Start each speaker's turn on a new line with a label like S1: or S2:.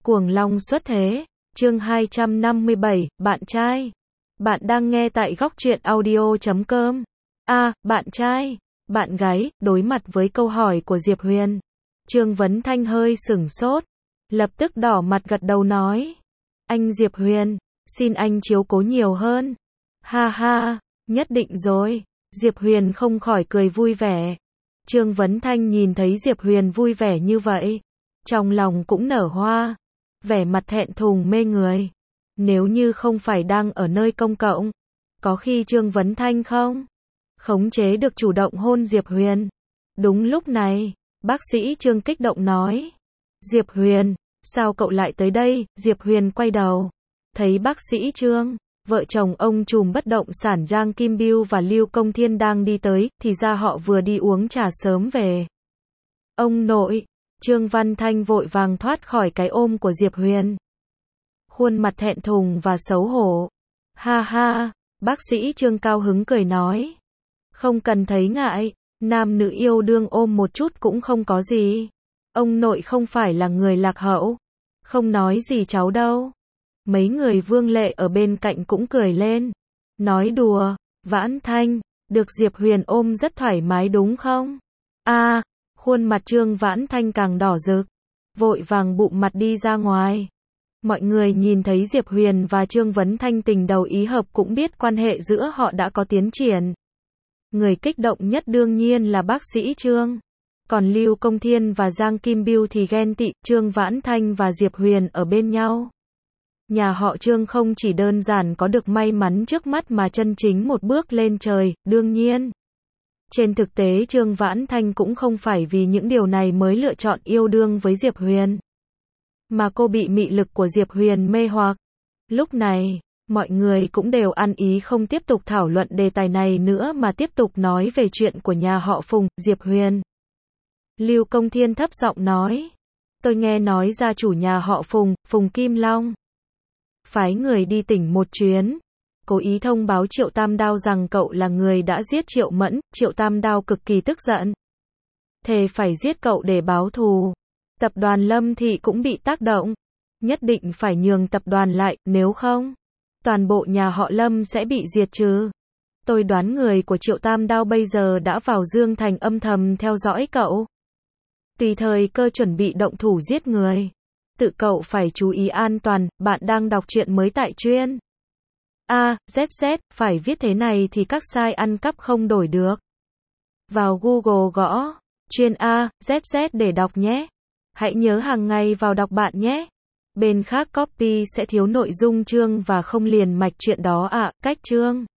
S1: Cuồng long xuất thế, chương 257, bạn trai. Bạn đang nghe tại góc truyện audio.com. Bạn trai, bạn gái, đối mặt với câu hỏi của Diệp Huyền. Trương Vấn Thanh hơi sửng sốt, lập tức đỏ mặt gật đầu nói. Anh Diệp Huyền, xin anh chiếu cố nhiều hơn. Ha ha, nhất định rồi. Diệp Huyền không khỏi cười vui vẻ. Trương Vấn Thanh nhìn thấy Diệp Huyền vui vẻ như vậy, trong lòng cũng nở hoa, vẻ mặt thẹn thùng mê người. Nếu như không phải đang ở nơi công cộng, có khi Trương Vấn Thanh không khống chế được chủ động hôn Diệp Huyền. Đúng lúc này, bác sĩ Trương kích động nói. Diệp Huyền, sao cậu lại tới đây? Diệp Huyền quay đầu, thấy bác sĩ Trương, vợ chồng ông trùm bất động sản Giang Kim Biêu và Lưu Công Thiên đang đi tới, thì ra họ vừa đi uống trà sớm về. Ông nội, Trương Văn Thanh vội vàng thoát khỏi cái ôm của Diệp Huyền. Khuôn mặt thẹn thùng và xấu hổ. Ha ha, bác sĩ Trương cao hứng cười nói. Không cần thấy ngại, nam nữ yêu đương ôm một chút cũng không có gì. Ông nội không phải là người lạc hậu. Không nói gì cháu đâu. Mấy người Vương Lệ ở bên cạnh cũng cười lên. Nói đùa, Vãn Thanh, được Diệp Huyền ôm rất thoải mái đúng không? Khuôn mặt Trương Vãn Thanh càng đỏ rực, vội vàng bụng mặt đi ra ngoài. Mọi người nhìn thấy Diệp Huyền và Trương Vấn Thanh tình đầu ý hợp cũng biết quan hệ giữa họ đã có tiến triển. Người kích động nhất đương nhiên là bác sĩ Trương. Còn Lưu Công Thiên và Giang Kim Biêu thì ghen tị, Trương Vãn Thanh và Diệp Huyền ở bên nhau. Nhà họ Trương không chỉ đơn giản có được may mắn trước mắt mà chân chính một bước lên trời, đương nhiên. Trên thực tế Trương Vãn Thanh cũng không phải vì những điều này mới lựa chọn yêu đương với Diệp Huyền. Mà cô bị mị lực của Diệp Huyền mê hoặc. Lúc này, mọi người cũng đều ăn ý không tiếp tục thảo luận đề tài này nữa mà tiếp tục nói về chuyện của nhà họ Phùng, Diệp Huyền. Lưu Công Thiên thấp giọng nói. Tôi nghe nói gia chủ nhà họ Phùng, Phùng Kim Long, phái người đi tỉnh một chuyến, cố ý thông báo Triệu Tam Đao rằng cậu là người đã giết Triệu Mẫn. Triệu Tam Đao cực kỳ tức giận, thề phải giết cậu để báo thù. Tập đoàn Lâm Thị cũng bị tác động, nhất định phải nhường tập đoàn lại, nếu không, toàn bộ nhà họ Lâm sẽ bị diệt trừ. Tôi đoán người của Triệu Tam Đao bây giờ đã vào Dương Thành âm thầm theo dõi cậu, tùy thời cơ chuẩn bị động thủ giết người. Tự cậu phải chú ý an toàn. Bạn đang đọc truyện mới tại chuyên ZZ, phải viết thế này thì các site ăn cắp không đổi được. Vào Google gõ chuyên ZZ để đọc nhé. Hãy nhớ hàng ngày vào đọc bạn nhé. Bên khác copy sẽ thiếu nội dung chương và không liền mạch chuyện đó cách chương.